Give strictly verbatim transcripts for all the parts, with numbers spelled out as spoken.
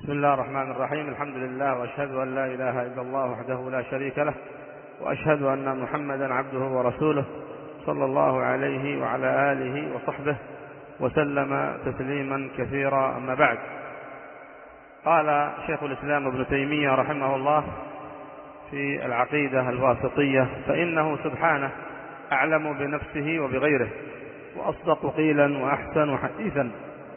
بسم الله الرحمن الرحيم. الحمد لله، وأشهد أن لا إله إلا الله وحده لا شريك له، وأشهد أن محمدا عبده ورسوله صلى الله عليه وعلى آله وصحبه وسلم تسليما كثيرا. أما بعد، قال شيخ الإسلام ابن تيمية رحمه الله في العقيدة الواسطية: فإنه سبحانه أعلم بنفسه وبغيره، وأصدق قيلا وأحسن حديثا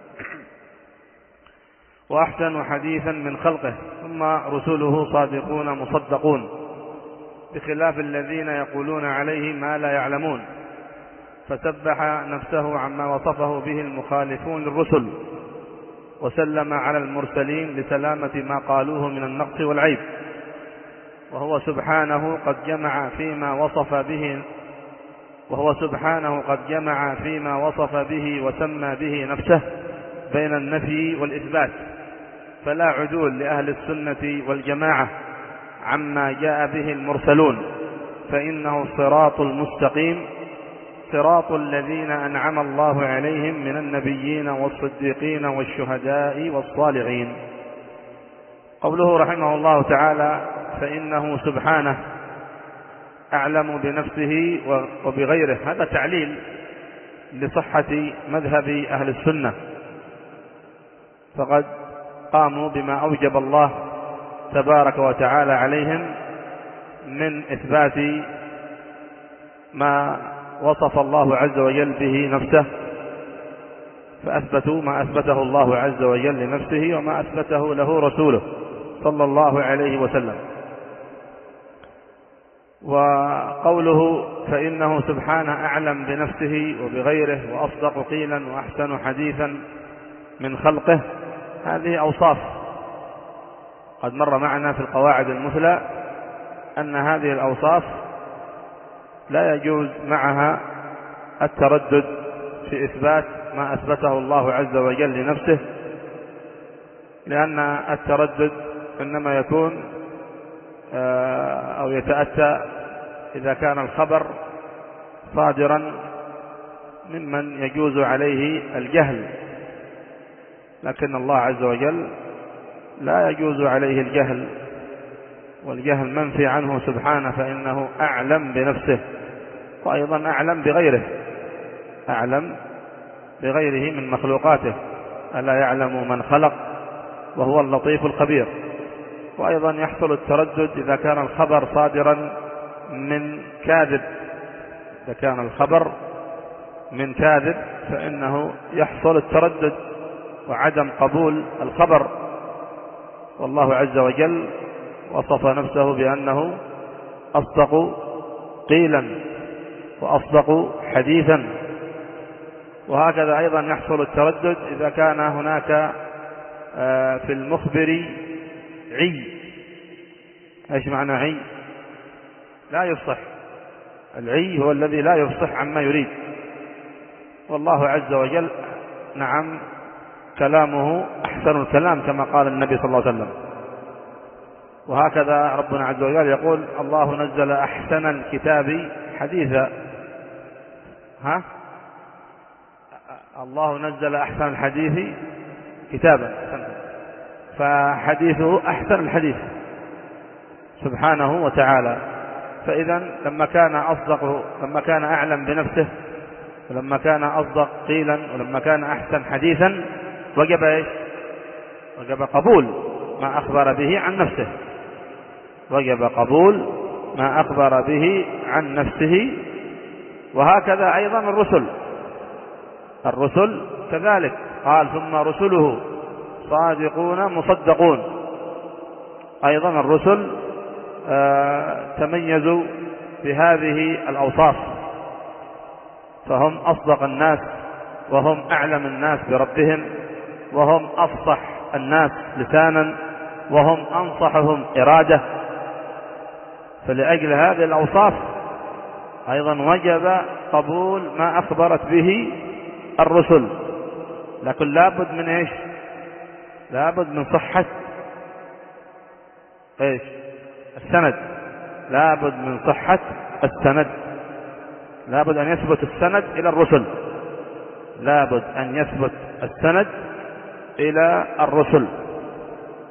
وأحسن حديثا من خلقه، ثم رسله صادقون مصدقون، بخلاف الذين يقولون عليه ما لا يعلمون. فسبح نفسه عما وصفه به المخالفون للرسل، وسلم على المرسلين لسلامة ما قالوه من النقص والعيب. وهو سبحانه قد جمع فيما وصف به وهو سبحانه قد جمع فيما وصف به وسمى به نفسه بين النفي والإثبات، فلا عدول لأهل السنة والجماعة عما جاء به المرسلون، فإنه الصراط المستقيم، صراط الذين أنعم الله عليهم من النبيين والصديقين والشهداء والصالحين. قوله رحمه الله تعالى: فإنه سبحانه أعلم بنفسه وبغيره، هذا تعليل لصحة مذهب أهل السنة، فقد قاموا بما أوجب الله تبارك وتعالى عليهم من إثبات ما وصف الله عز وجل به نفسه، فأثبتوا ما أثبته الله عز وجل لنفسه وما أثبته له رسوله صلى الله عليه وسلم. وقوله فإنه سبحانه أعلم بنفسه وبغيره، وأصدق قيلا وأحسن حديثا من خلقه، هذه أوصاف قد مر معنا في القواعد المثلى أن هذه الأوصاف لا يجوز معها التردد في إثبات ما أثبته الله عز وجل لنفسه، لأن التردد إنما يكون أو يتأتى إذا كان الخبر صادرا ممن يجوز عليه الجهل، لكن الله عز وجل لا يجوز عليه الجهل، والجهل منفي عنه سبحانه، فإنه أعلم بنفسه، وأيضا أعلم بغيره، أعلم بغيره من مخلوقاته، ألا يعلم من خلق وهو اللطيف الخبير. وأيضا يحصل التردد إذا كان الخبر صادرا من كاذب، إذا كان الخبر من كاذب فإنه يحصل التردد وعدم قبول الخبر. والله عز وجل وصف نفسه بأنه أصدق قيلا وأصدق حديثا، وهكذا أيضا يحصل التردد إذا كان هناك في المخبر عي. ايش معنى عي؟ لا يفصح. العي هو الذي لا يفصح عما يريد، والله عز وجل نعم كلامه أحسن الكلام كما قال النبي صلى الله عليه وسلم. وهكذا ربنا عز وجل يقول: الله نزل أحسن الكتاب حديثا. ها الله نزل أحسن الحديث كتابا، فحديثه أحسن الحديث سبحانه وتعالى. فإذا لما كان أصدق، لما كان أعلم بنفسه، ولما كان أصدق قيلا، ولما كان أحسن حديثا، وجب إيش؟ وجب قبول ما أخبر به عن نفسه، وجب قبول ما أخبر به عن نفسه. وهكذا أيضا الرسل، الرسل كذلك قال: ثم رسله صادقون مصدقون. أيضا الرسل آه تميزوا بهذه الأوصاف، فهم أصدق الناس، وهم أعلم الناس بربهم، وهم أفصح الناس لسانا، وهم أنصحهم إرادة. فلأجل هذه الأوصاف أيضا وجب قبول ما أخبرت به الرسل، لكن لابد من إيش؟ لابد من صحة إيش؟ السند، لابد من صحة السند، لابد أن يثبت السند إلى الرسل، لابد أن يثبت السند إلى الرسل.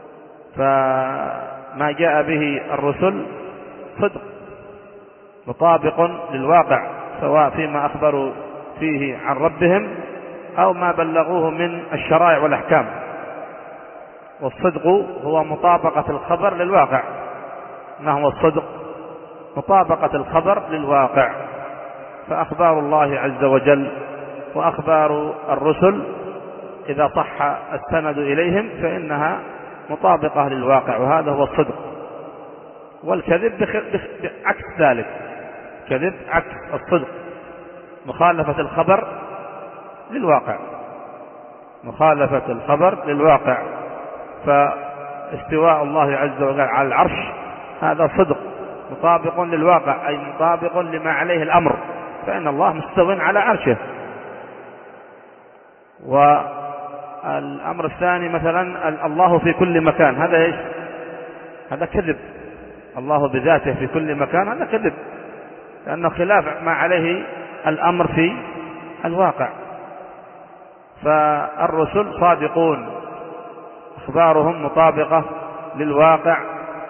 فما جاء به الرسل صدق مطابق للواقع، سواء فيما أخبروا فيه عن ربهم أو ما بلغوه من الشرائع والأحكام. والصدق هو مطابقة الخبر للواقع. ما هو الصدق؟ مطابقة الخبر للواقع. فأخبار الله عز وجل وأخبار الرسل إذا صح السند إليهم فإنها مطابقة للواقع، وهذا هو الصدق. والكذب بعكس ذلك، كذب عكس الصدق، مخالفة الخبر للواقع، مخالفة الخبر للواقع. فاستواء الله عز وجل على العرش هذا صدق مطابق للواقع، أي مطابق لما عليه الأمر، فإن الله مستو على عرشه. والأمر الثاني مثلا الله في كل مكان، هذا إيش؟ هذا كذب. الله بذاته في كل مكان هذا كذب، لأنه خلاف ما عليه الأمر في الواقع. فالرسل صادقون، أخبارهم مطابقة للواقع،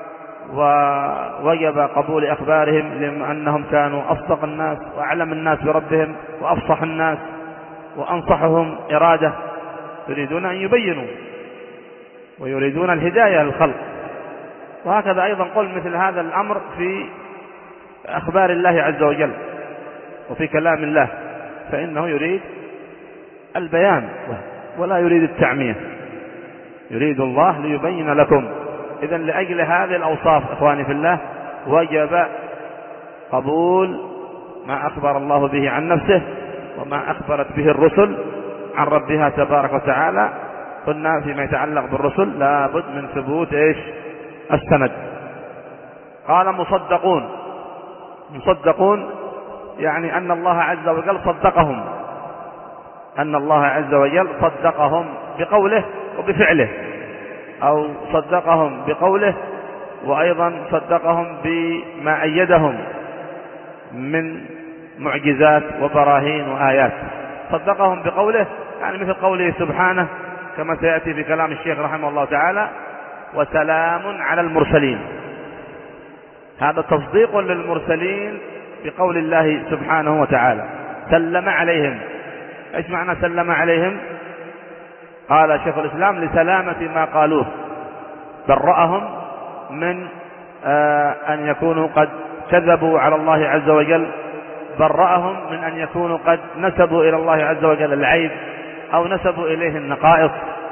ووجب قبول أخبارهم لأنهم كانوا أصدق الناس وأعلم الناس بربهم وأفصح الناس وأنصحهم إرادة، يريدون أن يبينوا ويريدون الهداية للخلق. وهكذا أيضا قل مثل هذا الأمر في أخبار الله عز وجل وفي كلام الله، فإنه يريد البيان ولا يريد التعمية، يريد الله ليبين لكم. إذن لأجل هذه الأوصاف إخواني في الله وجب قبول ما أخبر الله به عن نفسه وما أخبرت به الرسل عن ربها تبارك وتعالى. قلنا فيما يتعلق بالرسل لابد من ثبوت إيش؟ السند. قال مصدقون، مصدقون يعني أن الله عز وجل صدقهم، أن الله عز وجل صدقهم بقوله وبفعله، أو صدقهم بقوله وأيضا صدقهم بما أيدهم من معجزات وبراهين وآيات. صدقهم بقوله يعني مثل قوله سبحانه كما سيأتي في كلام الشيخ رحمه الله تعالى: وسلام على المرسلين. هذا تصديق للمرسلين بقول الله سبحانه وتعالى، سلم عليهم. ايش معنى سلم عليهم؟ قال شيخ الإسلام: لسلامة ما قالوه، برأهم من آه أن يكونوا قد كذبوا على الله عز وجل، برأهم من أن يكونوا قد نسبوا إلى الله عز وجل العيب أو نسبوا إليه النقائص.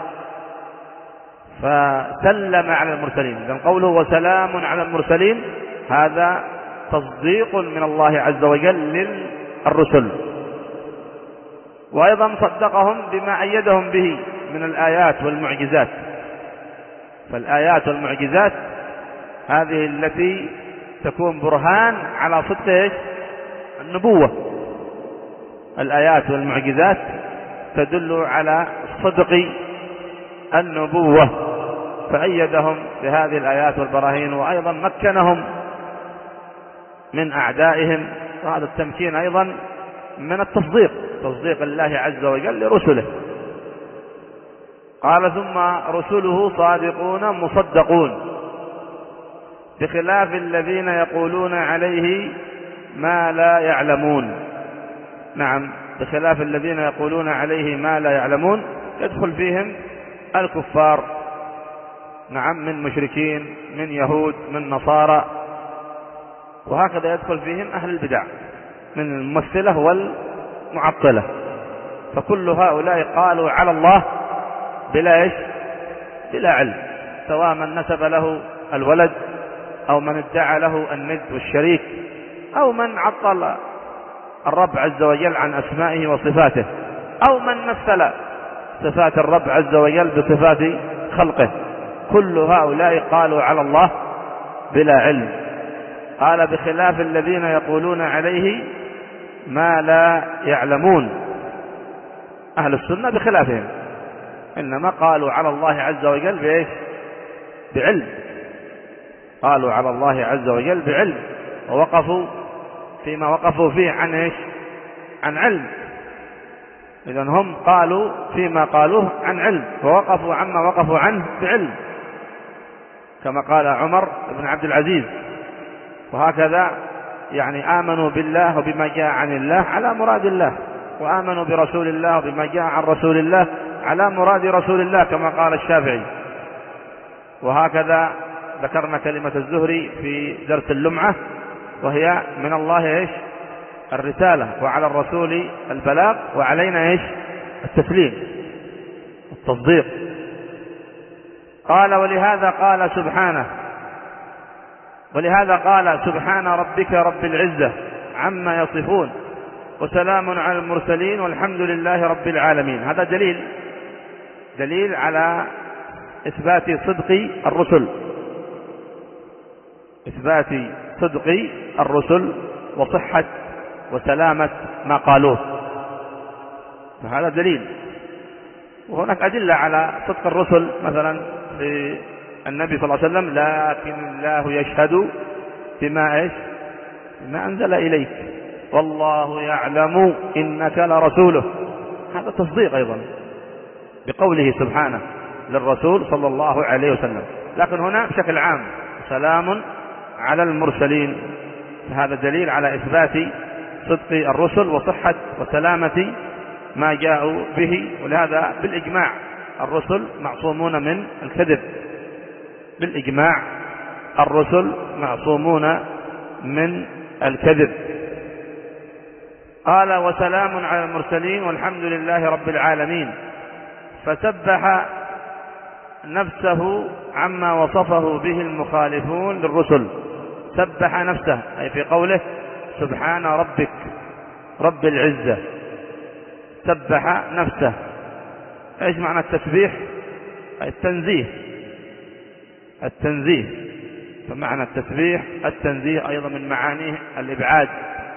فسلم على المرسلين. إذن قوله وسلام على المرسلين هذا تصديق من الله عز وجل للرسل. وأيضا صدقهم بما أيدهم به من الآيات والمعجزات. فالآيات والمعجزات هذه التي تكون برهان على صدق النبوة. الآيات والمعجزات تدل على صدق النبوة، فأيدهم بهذه الآيات والبراهين، وأيضا مكنهم من أعدائهم. وهذا التمكين أيضا من التصديق، تصديق الله عز وجل لرسله. قال: ثم رسله صادقون مصدقون، بخلاف الذين يقولون عليه ما لا يعلمون. نعم، بخلاف الذين يقولون عليه ما لا يعلمون يدخل فيهم الكفار، نعم، من مشركين، من يهود، من نصارى، وهكذا يدخل فيهم أهل البدع من الممثلة والمعطلة. فكل هؤلاء قالوا على الله بلا إيش؟ بلا علم، سواء من نسب له الولد أو من ادعى له الند والشريك أو من عطل الرب عز وجل عن أسمائه وصفاته أو من مثل صفات الرب عز وجل بصفات خلقه. كل هؤلاء قالوا على الله بلا علم. قال: بخلاف الذين يقولون عليه ما لا يعلمون. أهل السنة بخلافهم، إنما قالوا على الله عز وجل بإيش؟ بعلم. قالوا على الله عز وجل بعلم، ووقفوا فيما وقفوا فيه عن إيش؟ عن علم. إذن هم قالوا فيما قالوه عن علم، ووقفوا عما وقفوا عنه بعلم. كما قال عمر بن عبد العزيز. وهكذا يعني آمنوا بالله وبما جاء عن الله على مراد الله، وآمنوا برسول الله وبما جاء عن رسول الله على مراد رسول الله كما قال الشافعي. وهكذا ذكرنا كلمة الزهري في درس اللمعة، وهي من الله إيش؟ الرسالة، وعلى الرسول البلاغ، وعلينا إيش؟ التسليم التصديق. قال ولهذا قال سبحانه ولهذا قال سبحان ربك رب العزة عما يصفون وسلام على المرسلين والحمد لله رب العالمين. هذا دليل دليل على إثبات صدق الرسل إثبات صدق الرسل وصحة وسلامة ما قالوه، فهذا دليل. وهناك أدلة على صدق الرسل، مثلا في النبي صلى الله عليه وسلم لكن الله يشهد بما إيش؟ بما أنزل إليك والله يعلم إنك لرسوله. هذا تصديق أيضا بقوله سبحانه للرسول صلى الله عليه وسلم. لكن هنا بشكل عام سلام على المرسلين، فهذا دليل على إثبات صدق الرسل وصحة وسلامة ما جاءوا به. ولهذا بالإجماع الرسل معصومون من الكذب، بالإجماع الرسل معصومون من الكذب. قال وسلام على المرسلين والحمد لله رب العالمين. فسبح نفسه عما وصفه به المخالفون للرسل. سبح نفسه أي في قوله سبحان ربك رب العزة، سبح نفسه. ايش معنى التسبيح؟ التنزيه التنزيه فمعنى التسبيح التنزيه، أيضا من معانيه الإبعاد.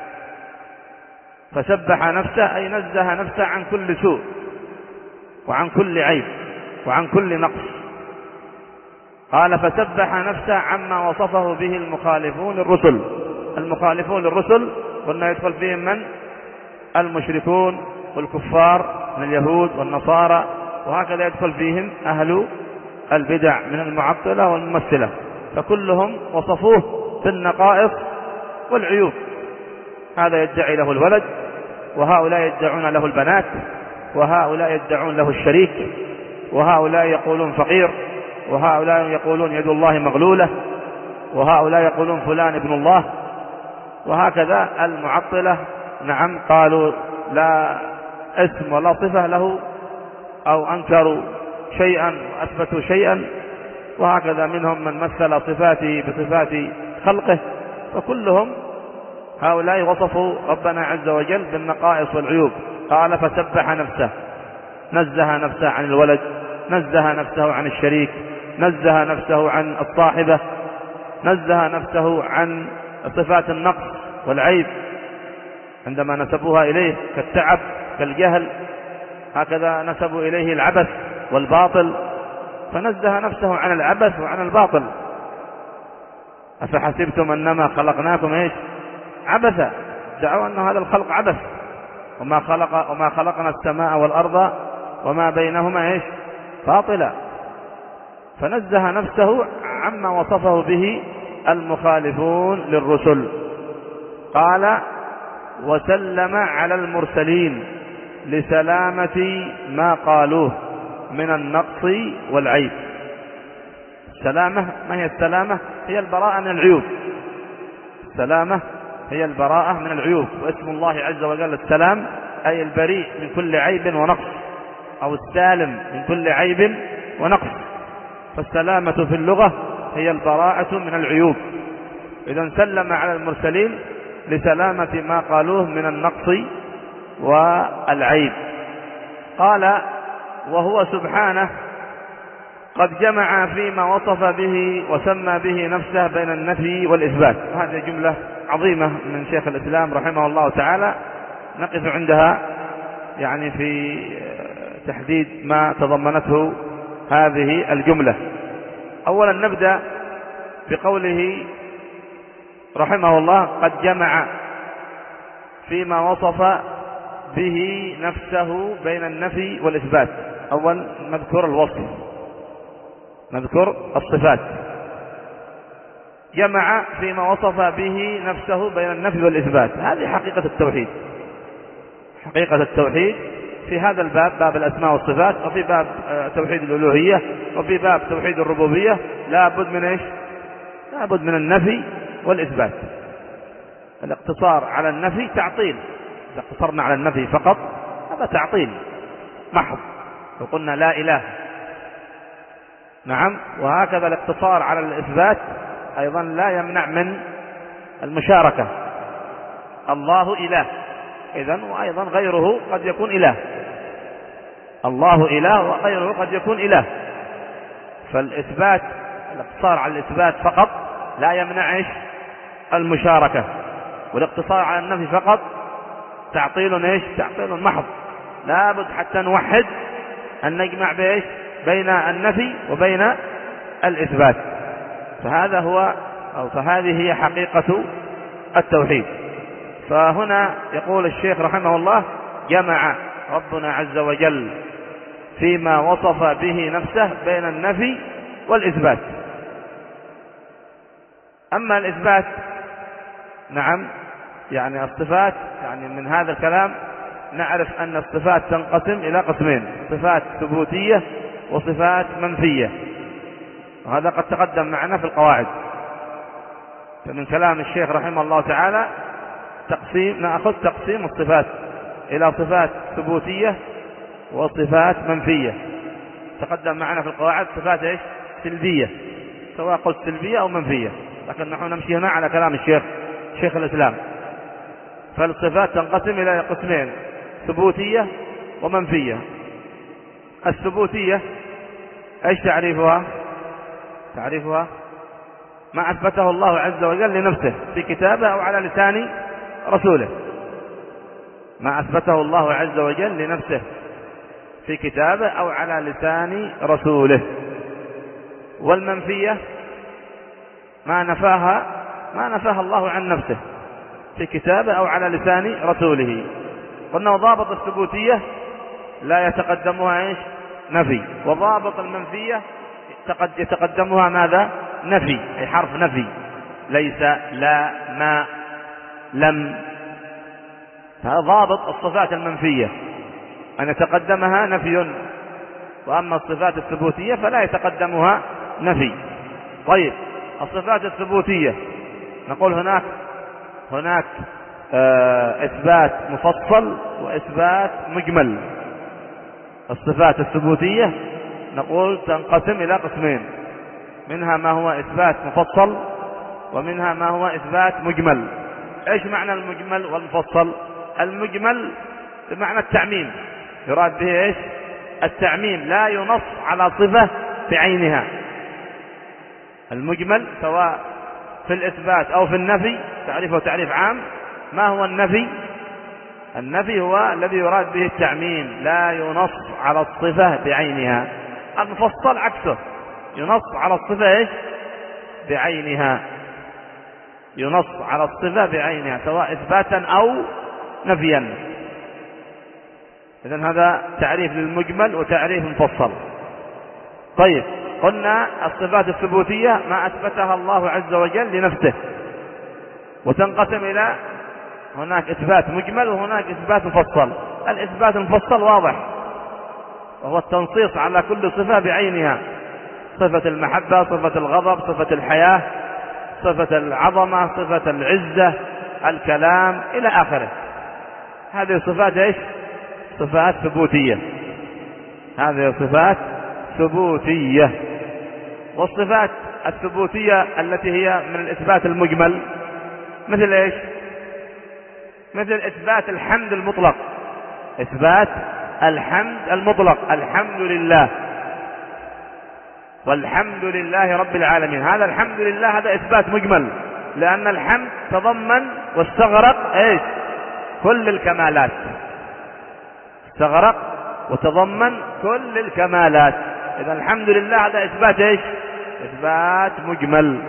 فسبح نفسه أي نزه نفسه عن كل سوء وعن كل عيب وعن كل نقص. قال فسبح نفسه عما وصفه به المخالفون للرسل. المخالفون للرسل قلنا يدخل فيهم من؟ المشركون والكفار من اليهود والنصارى، وهكذا يدخل فيهم أهل البدع من المعطلة والممثلة، فكلهم وصفوه بالنقائص والعيوب. هذا يدعي له الولد، وهؤلاء يدعون له البنات، وهؤلاء يدعون له الشريك، وهؤلاء يقولون فقير، وهؤلاء يقولون يد الله مغلولة، وهؤلاء يقولون فلان ابن الله. وهكذا المعطلة نعم قالوا لا اسم ولا صفة له، أو أنكروا شيئا وأثبتوا شيئا. وهكذا منهم من مثل صفاته بصفات خلقه. فكلهم هؤلاء وصفوا ربنا عز وجل بالنقائص والعيوب. قال فسبح نفسه، نزه نفسه عن الولد، نزه نفسه عن الشريك، نزه نفسه عن الصاحبة، نزه نفسه عن صفات النقص والعيب عندما نسبوها إليه كالتعب كالجهل. هكذا نسبوا إليه العبث والباطل، فنزه نفسه عن العبث وعن الباطل. أفحسبتم أنما خلقناكم إيش؟ عبثا. دعوا أن هذا الخلق عبث، وما خلق وما خلقنا السماء والأرض وما بينهما إيش؟ باطلا. فنزه نفسه عما وصفه به المخالفون للرسل. قال وسلم على المرسلين لسلامة ما قالوه من النقص والعيب. السلامة ما هي السلامة؟ هي البراءة من العيوب. السلامة هي البراءة من العيوب، واسم الله عز وجل السلام أي البريء من كل عيب ونقص، أو السالم من كل عيب ونقص. فالسلامة في اللغة هي البراءة من العيوب. إذن سلم على المرسلين لسلامة ما قالوه من النقص والعيب. قال وهو سبحانه قد جمع فيما وصف به وسمى به نفسه بين النفي والإثبات. هذه جملة عظيمة من شيخ الإسلام رحمه الله تعالى، نقف عندها يعني في تحديد ما تضمنته هذه الجملة. أولا نبدأ بقوله رحمه الله قد جمع فيما وصف به نفسه بين النفي والإثبات. أولا نذكر الوصف، نذكر الصفات. جمع فيما وصف به نفسه بين النفي والإثبات. هذه حقيقة التوحيد، حقيقة التوحيد في هذا الباب، باب الأسماء والصفات، وفي باب توحيد الألوهية، وفي باب توحيد الربوبية، لا بد من إيش؟ لا بد من النفي والإثبات. الاقتصار على النفي تعطيل، إذا اقتصرنا على النفي فقط هذا تعطيل محض، لو قلنا لا إله. نعم، وهكذا الاقتصار على الإثبات أيضا لا يمنع من المشاركة. الله إله، إذن وأيضا غيره قد يكون إله، الله إله وغيره قد يكون إله. فالإثبات، الاقتصار على الإثبات فقط لا يمنع إيش؟ المشاركة، والاقتصار على النفي فقط تعطيل إيش؟ تعطيل محض. لا بد حتى نوحد أن نجمع بإيش؟ بين النفي وبين الإثبات. فهذا هو أو فهذه هي حقيقة التوحيد. فهنا يقول الشيخ رحمه الله: جمع ربنا عز وجل فيما وصف به نفسه بين النفي والإثبات. أما الإثبات، نعم، يعني الصفات، يعني من هذا الكلام نعرف أن الصفات تنقسم إلى قسمين: صفات ثبوتية وصفات منفية، وهذا قد تقدم معنا في القواعد. فمن كلام الشيخ رحمه الله تعالى تقسيم، نأخذ تقسيم الصفات إلى صفات ثبوتية وصفات منفية. تقدم معنا في القواعد صفات إيش؟ سلبية، سواء قلت سلبية أو منفية، لكن نحن نمشي هنا على كلام الشيخ شيخ الإسلام. فالصفات تنقسم إلى قسمين: ثبوتية ومنفية. الثبوتية ايش تعريفها؟ تعريفها ما أثبته الله عز وجل لنفسه في كتابه أو على لسان رسوله، ما أثبته الله عز وجل لنفسه في كتابه أو على لسان رسوله. والمنفية ما نفاها ما نفاها الله عن نفسه في كتابه أو على لسان رسوله. قلنا وضابط الثبوتية لا يتقدمها ايش؟ نفي، وضابط المنفية يتقدمها ماذا؟ نفي، أي حرف نفي: ليس، لا، ما، لم. هذا ضابط الصفات المنفية، أن يتقدمها نفي. وأما الصفات الثبوتية فلا يتقدمها نفي. طيب، الصفات الثبوتية نقول هناك هناك آه إثبات مفصل وإثبات مجمل. الصفات الثبوتية نقول تنقسم إلى قسمين: منها ما هو إثبات مفصل، ومنها ما هو إثبات مجمل. إيش معنى المجمل والمفصل؟ المجمل بمعنى التعميم، يراد به إيش؟ التعميم، لا ينص على صفة بعينها. المجمل سواء في الإثبات أو في النفي تعريفه تعريف عام. ما هو النفي؟ النفي هو الذي يراد به التعميم، لا ينص على الصفة بعينها. المفصل عكسه، ينص على الصفة إيش؟ بعينها، ينص على الصفة بعينها سواء إثباتا أو نفيا. إذن هذا تعريف للمجمل وتعريف مفصل. طيب، قلنا الصفات الثبوتية ما أثبتها الله عز وجل لنفسه، وتنقسم إلى هناك إثبات مجمل وهناك إثبات مفصل. الإثبات المفصل واضح، وهو التنصيص على كل صفة بعينها: صفة المحبة، صفة الغضب، صفة الحياة، صفة العظمة، صفة العزة، الكلام، إلى آخره. هذه صفات إيش؟ صفات ثبوتية، هذه صفات ثبوتية. والصفات الثبوتية التي هي من الإثبات المجمل مثل إيش؟ مثل إثبات الحمد المطلق، إثبات الحمد المطلق: الحمد لله، والحمد لله رب العالمين. هذا الحمد لله هذا إثبات مجمل، لأن الحمد تضمن واستغرق إيش؟ كل الكمالات، استغرق وتضمن كل الكمالات. إذا الحمد لله هذا إثبات إيش؟ إثبات مجمل،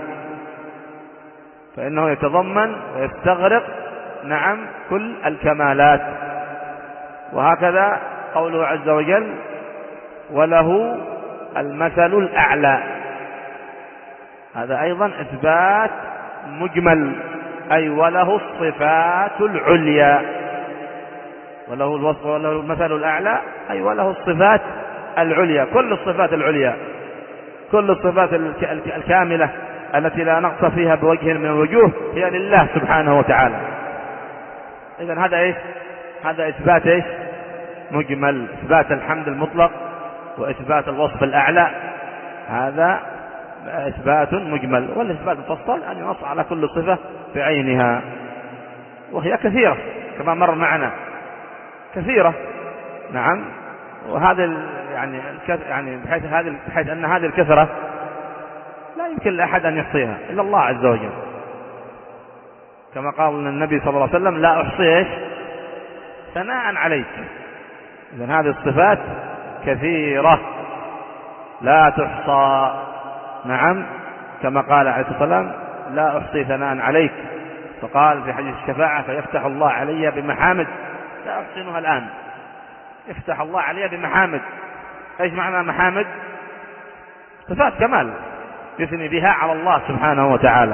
فإنه يتضمن ويستغرق نعم كل الكمالات. وهكذا قوله عز وجل: وله المثل الأعلى. هذا أيضا إثبات مجمل، أي وله الصفات العليا، وله الوصف وله المثل الأعلى، أي وله الصفات العليا، كل الصفات العليا، كل الصفات الكاملة التي لا نقص فيها بوجه من الوجوه هي لله سبحانه وتعالى. إذن هذا إيش؟ هذا إثبات إيش؟ مجمل، إثبات الحمد المطلق وإثبات الوصف الأعلى، هذا إثبات مجمل. والإثبات المفصل أن ينص على كل صفة بعينها، وهي كثيرة كما مر معنا، كثيرة. نعم. وهذا يعني يعني بحيث هذه بحيث أن هذه الكثرة لا يمكن لأحد أن يحصيها إلا الله عز وجل، كما قال النبي صلى الله عليه وسلم: لا أحصي إيش؟ ثناء عليك. إذن هذه الصفات كثيرة لا تحصى. نعم، كما قال عليه الصلاة والسلام: لا أحصي ثناء عليك. فقال في حديث الشفاعة: فيفتح الله علي بمحامد لا أحصنها الآن. يفتح الله علي بمحامد. ايش معنى محامد؟ صفات كمال يثني بها على الله سبحانه وتعالى.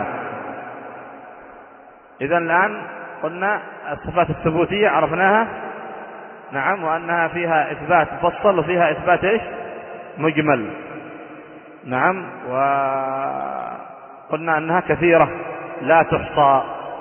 إذن الآن قلنا الصفات الثبوتية عرفناها، نعم، وأنها فيها إثبات مفصل وفيها إثبات إيش؟ مجمل. نعم. وقلنا أنها كثيرة لا تحصى،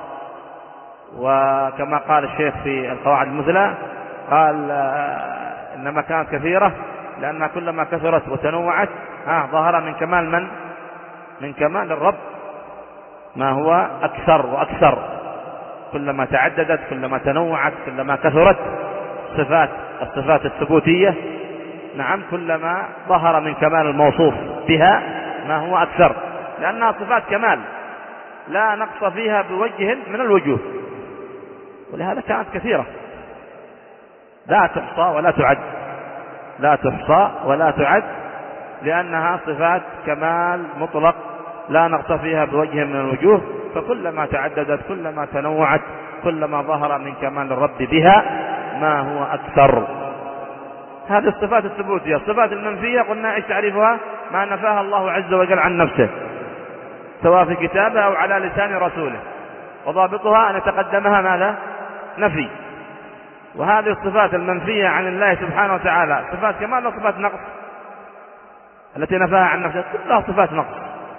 وكما قال الشيخ في القواعد المثلى قال: إنما كانت كثيرة لأنها كلما كثرت وتنوعت ها ظهر من كمال من؟ من كمال الرب ما هو أكثر وأكثر. كلما تعددت، كلما تنوعت، كلما كثرت صفات الصفات الثبوتية، نعم، كلما ظهر من كمال الموصوف بها ما هو أكثر، لأنها صفات كمال لا نقص فيها بوجه من الوجوه، ولهذا كانت كثيرة لا تحصى ولا تعد، لا تحصى ولا تعد، لأنها صفات كمال مطلق لا نقص فيها بوجه من الوجوه. فكلما تعددت، كلما تنوعت، كلما ظهر من كمال الرب بها ما هو أكثر. هذه الصفات الثبوتية. الصفات المنفية قلنا إيش تعريفها؟ ما نفاها الله عز وجل عن نفسه سواء في كتابه أو على لسان رسوله، وضابطها أن يتقدمها ماذا؟ نفي. وهذه الصفات المنفية عن الله سبحانه وتعالى صفات كمال وصفات نقص، التي نفاها عن نفسه كلها صفات نقص،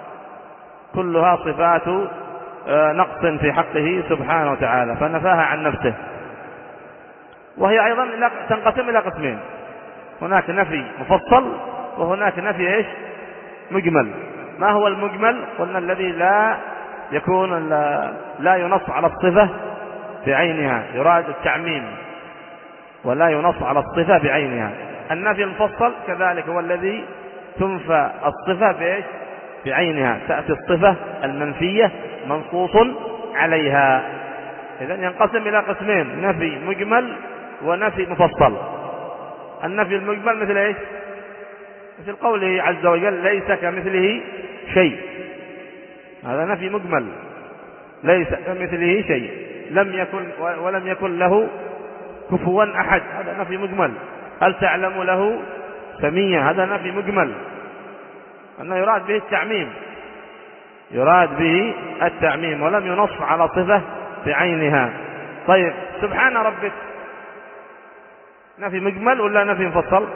كلها صفات نقص في حقه سبحانه وتعالى، فنفاها عن نفسه. وهي أيضا تنقسم إلى قسمين: هناك نفي مفصل وهناك نفي إيش؟ مجمل. ما هو المجمل؟ قلنا الذي لا يكون لا ينص على الصفة بعينها، يراد التعميم ولا ينص على الصفة بعينها. النفي المفصل كذلك هو الذي تنفى الصفة بإيش؟ بعينها، تأتي الصفة المنفية منصوص عليها. إذن ينقسم إلى قسمين: نفي مجمل ونفي مفصل. النفي المجمل مثل إيش؟ مثل قوله عز وجل: ليس كمثله شيء. هذا نفي مجمل، ليس كمثله شيء، لم يكن ولم يكن له كفوا أحد، هذا نفي مجمل. هل تعلم له سميا؟ هذا نفي مجمل، أنه يراد به التعميم، يراد به التعميم ولم ينص على صفة بعينها. طيب، سبحان ربك نفي مجمل ولا نفي مفصل؟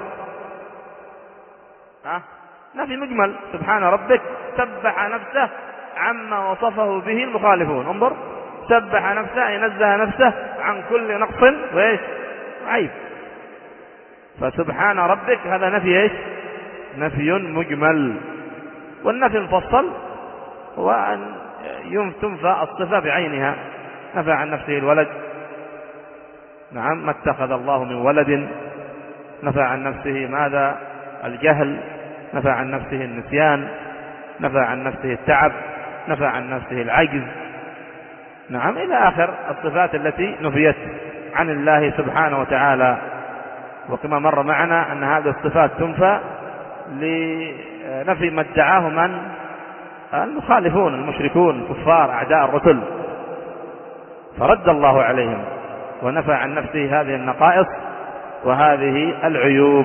ها؟ نفي مجمل. سبحان ربك سبح نفسه عما وصفه به المخالفون. انظر، سبح نفسه أي نزه نفسه عن كل نقص وإيش؟ عيب. فسبحان ربك هذا نفي إيش؟ نفي مجمل. والنفي المفصل هو أن تنفى الصفة بعينها. نفى عن نفسه الولد، نعم، ما اتخذ الله من ولد. نفى عن نفسه ماذا؟ الجهل. نفى عن نفسه النسيان. نفى عن نفسه التعب. نفى عن نفسه العجز، نعم، إلى آخر الصفات التي نفيت عن الله سبحانه وتعالى. وكما مر معنا أن هذه الصفات تنفى لنفي ما ادعاه من؟ المخالفون المشركون الكفار أعداء الرسل، فرد الله عليهم ونفى عن نفسه هذه النقائص وهذه العيوب.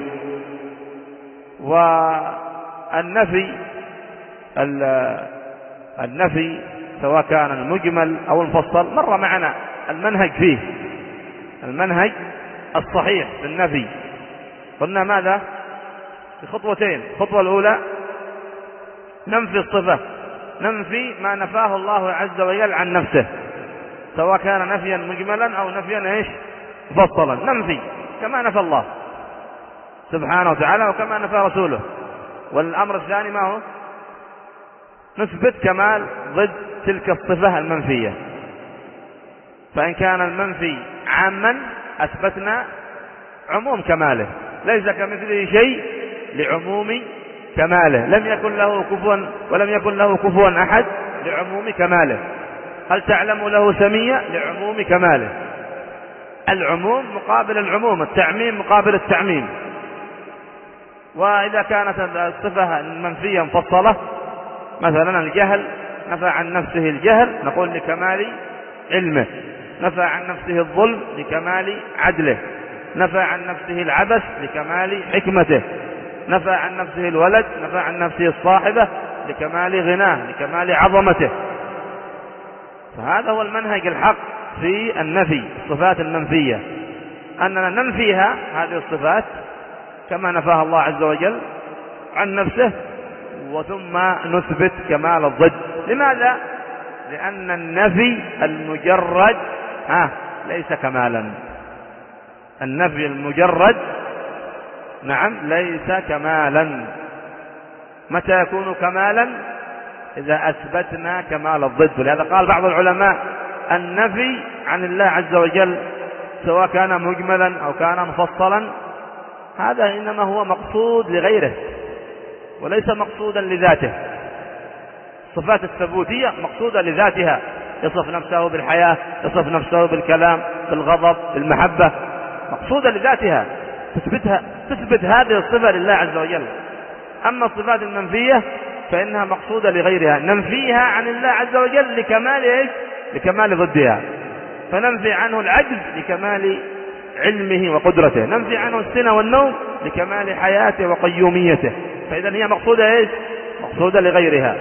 النفي سواء كان المجمل أو المفصل مر معنا المنهج فيه، المنهج الصحيح في النفي. قلنا ماذا؟ في خطوتين. الخطوة الأولى ننفي الصفة، ننفي ما نفاه الله عز وجل عن نفسه، سواء كان نفيا مجملا أو نفيا إيش مفصلا، ننفي كما نفى الله سبحانه وتعالى وكما نفى رسوله. والأمر الثاني ما هو؟ نثبت كمال ضد تلك الصفة المنفية. فإن كان المنفي عاما أثبتنا عموم كماله، ليس كمثله شيء لعموم كماله، لم يكن له كفوا ولم يكن له كفوا أحد لعموم كماله. هل تعلم له سمية؟ لعموم كماله. العموم مقابل العموم، التعميم مقابل التعميم. وإذا كانت الصفة المنفية مفصلة، مثلا الجهل، نفى عن نفسه الجهل نقول لكمال علمه، نفى عن نفسه الظلم لكمال عدله، نفى عن نفسه العبث لكمال حكمته، نفى عن نفسه الولد، نفى عن نفسه الصاحبة لكمال غناه، لكمال عظمته. فهذا هو المنهج الحق في النفي، الصفات المنفية، أننا ننفيها هذه الصفات كما نفاها الله عز وجل عن نفسه، وثم نثبت كمال الضد. لماذا؟ لأن النفي المجرد ها ليس كمالا. النفي المجرد نعم ليس كمالا. متى يكون كمالا؟ إذا أثبتنا كمال الضد. ولهذا قال بعض العلماء النفي عن الله عز وجل سواء كان مجملا أو كان مفصلا هذا إنما هو مقصود لغيره وليس مقصودا لذاته. الصفات الثبوتية مقصودة لذاتها، يصف نفسه بالحياة، يصف نفسه بالكلام، بالغضب، بالمحبة، مقصودة لذاتها، تثبتها، تثبت هذه الصفة لله عز وجل. أما الصفات المنفية فإنها مقصودة لغيرها، ننفيها عن الله عز وجل لكمال إيش؟ لكمال ضدها. فننفي عنه العجز لكمال علمه وقدرته، ننفي عنه السنة والنوم لكمال حياته وقيوميته. فإذا هي مقصودة إيش؟ مقصودة لغيرها.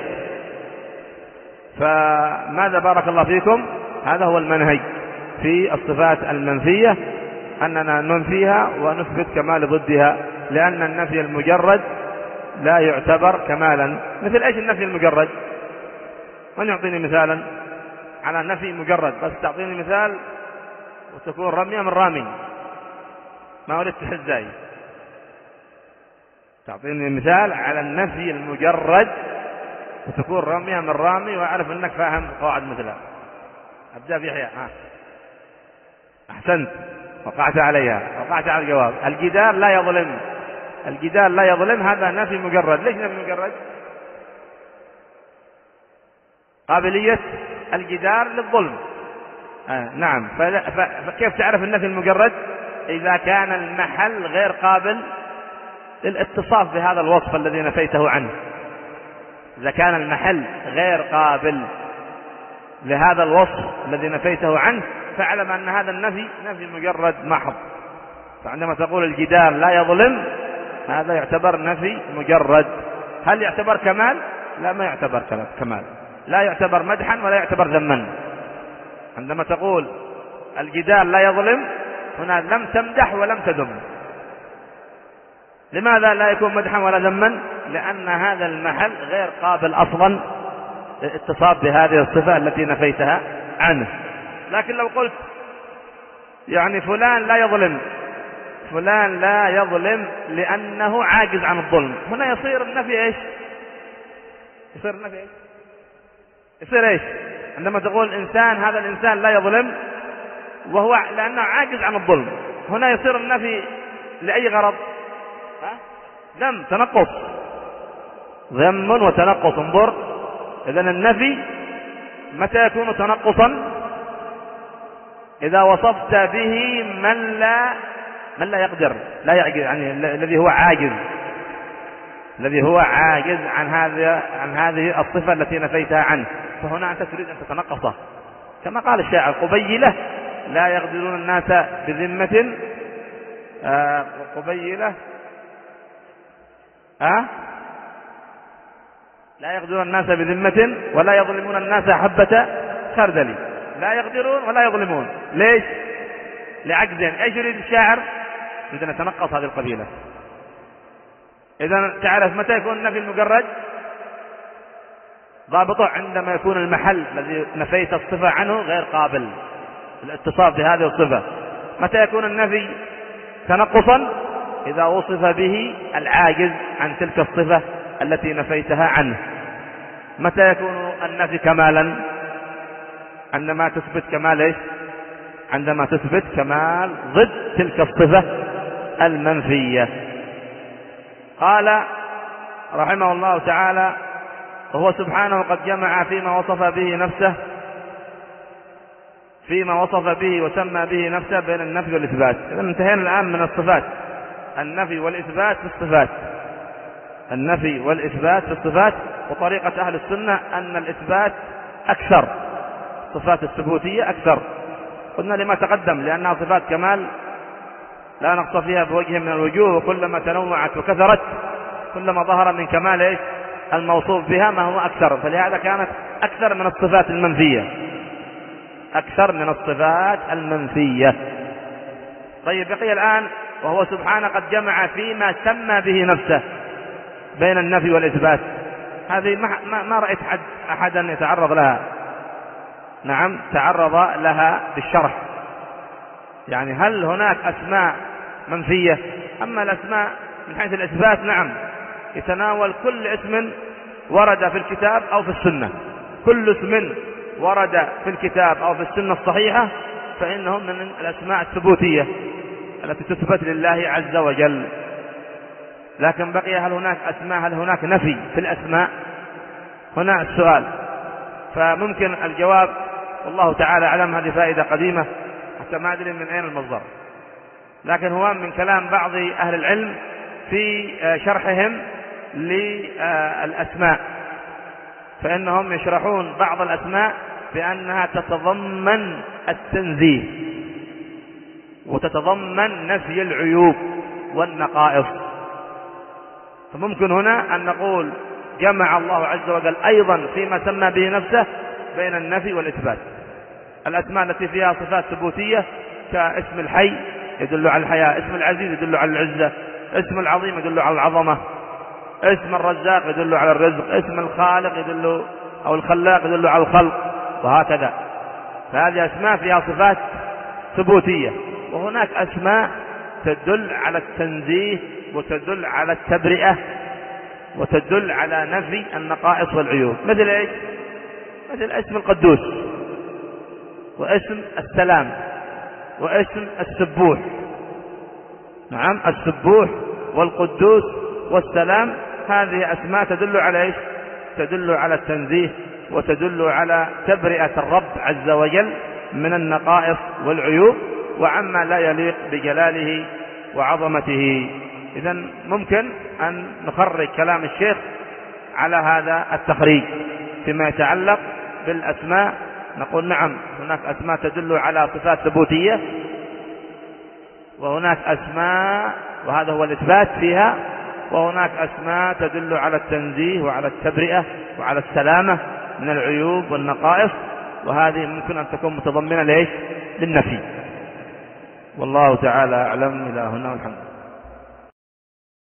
فماذا بارك الله فيكم؟ هذا هو المنهج في الصفات المنفية، أننا ننفيها ونثبت كمال ضدها، لأن النفي المجرد لا يعتبر كمالا. مثل ايش النفي المجرد؟ من يعطيني مثالا على نفي مجرد؟ بس تعطيني مثال وتكون رمية من رامي، ما أريد تحزاي. تعطيني مثال على النفي المجرد وتكون رمية من رامي وأعرف أنك فاهم قواعد مثلها. أبدأ بيحيى. ها أحسنت، وقعت عليها، وقعت على الجواب. الجدار لا يظلم، الجدار لا يظلم، هذا نفي مجرد. ليش نفي مجرد؟ قابلية الجدار للظلم. آه نعم. فكيف تعرف النفي المجرد؟ إذا كان المحل غير قابل للاتصاف بهذا الوصف الذي نفيته عنه. إذا كان المحل غير قابل لهذا الوصف الذي نفيته عنه فاعلم أن هذا النفي نفي مجرد محض. فعندما تقول الجدار لا يظلم هذا يعتبر نفي مجرد. هل يعتبر كمال؟ لا، ما يعتبر كمال، لا يعتبر مدحا ولا يعتبر ذما. عندما تقول الجدار لا يظلم هنا لم تمدح ولم تذم. لماذا لا يكون مدحا ولا ذما؟ لأن هذا المحل غير قابل أصلا للاتصاف بهذه الصفة التي نفيتها عنه. لكن لو قلت يعني فلان لا يظلم، فلان لا يظلم لأنه عاجز عن الظلم، هنا يصير النفي ايش؟ يصير النفي ايش؟ يصير ايش؟ عندما تقول الإنسان هذا الإنسان لا يظلم وهو لأنه عاجز عن الظلم، هنا يصير النفي لأي غرض؟ ها؟ ذم، تنقص، ذم وتنقص. انظر، إذن النفي متى يكون تنقصا؟ إذا وصفت به من لا من لا يقدر، لا يعجز، يعني الذي هو عاجز، الذي هو عاجز عن هذه عن هذه الصفة التي نفيتها عنه، فهنا أنت تريد أن تتنقصه. كما قال الشاعر: قبيلة لا يقدرون الناس بذمة، آه قبيلة آه لا يغدرون الناس بذمة ولا يظلمون الناس حبة خردل. لا يغدرون ولا يظلمون. ليش؟ لعجزين. ايش يريد الشاعر؟ يريد ان يتنقص هذه القبيلة. اذا تعرف متى يكون النفي المجرد؟ ضابطه عندما يكون المحل الذي نفيت الصفة عنه غير قابل الاتصاف بهذه الصفة. متى يكون النفي تنقصا؟ إذا وصف به العاجز عن تلك الصفة التي نفيتها عنه. متى يكون النفي كمالا؟ عندما تثبت كمال ايش؟ عندما تثبت كمال ضد تلك الصفة المنفية. قال رحمه الله تعالى: وهو سبحانه قد جمع فيما وصف به نفسه فيما وصف به وسمى به نفسه بين النفي والإثبات. إذا انتهينا الآن من الصفات، النفي والإثبات في الصفات، النفي والإثبات في الصفات. وطريقة أهل السنة أن الإثبات أكثر، الصفات الثبوتية أكثر. قلنا لما تقدم لأنها صفات كمال لا نقص فيها بوجه من الوجوه، وكلما تنوعت وكثرت كلما ظهر من كمال إيش؟ الموصوف بها ما هو أكثر، فلهذا كانت أكثر من الصفات المنفية، أكثر من الصفات المنفية. طيب بقي الآن وهو سبحانه قد جمع فيما سمى به نفسه بين النفي والإثبات. هذه ما, ما, ما رأيت حد أحدا يتعرض لها. نعم تعرض لها بالشرح. يعني هل هناك أسماء منفية؟ أما الأسماء من حيث الإثبات نعم يتناول كل اسم ورد في الكتاب أو في السنة، كل اسم ورد في الكتاب أو في السنة الصحيحة فإنهم من الأسماء الثبوتية التي تثبت لله عز وجل. لكن بقي هل هناك أسماء، هل هناك نفي في الأسماء؟ هنا السؤال. فممكن الجواب والله تعالى أعلم، هذه فائدة قديمة حتى ما أدري من أين المصدر، لكن هو من كلام بعض أهل العلم في شرحهم للأسماء، فإنهم يشرحون بعض الأسماء بأنها تتضمن التنزيه وتتضمن نفي العيوب والنقائص. فممكن هنا أن نقول جمع الله عز وجل أيضا فيما سمى به نفسه بين النفي والإثبات. الأسماء التي فيها صفات ثبوتية كاسم الحي يدل على الحياة، اسم العزيز يدل على العزة، اسم العظيم يدل على العظمة، اسم الرزاق يدل على الرزق، اسم الخالق يدل أو الخلاق يدل على الخلق، وهكذا. فهذه أسماء فيها صفات ثبوتية. وهناك أسماء تدل على التنزيه وتدل على التبرئة وتدل على نفي النقائص والعيوب. مثل ايش؟ مثل اسم القدوس واسم السلام واسم السبوح. نعم السبوح والقدوس والسلام هذه أسماء تدل على ايش؟ تدل على التنزيه وتدل على تبرئة الرب عز وجل من النقائص والعيوب وعما لا يليق بجلاله وعظمته. إذن ممكن أن نخرج كلام الشيخ على هذا التخريج فيما يتعلق بالأسماء. نقول نعم هناك أسماء تدل على صفات ثبوتية، وهناك أسماء وهذا هو الإثبات فيها، وهناك أسماء تدل على التنزيه وعلى التبرئة وعلى السلامة من العيوب والنقائص، وهذه ممكن أن تكون متضمنة ليش؟ للنفي. والله تعالى أعلم. إلى هنا والحمد.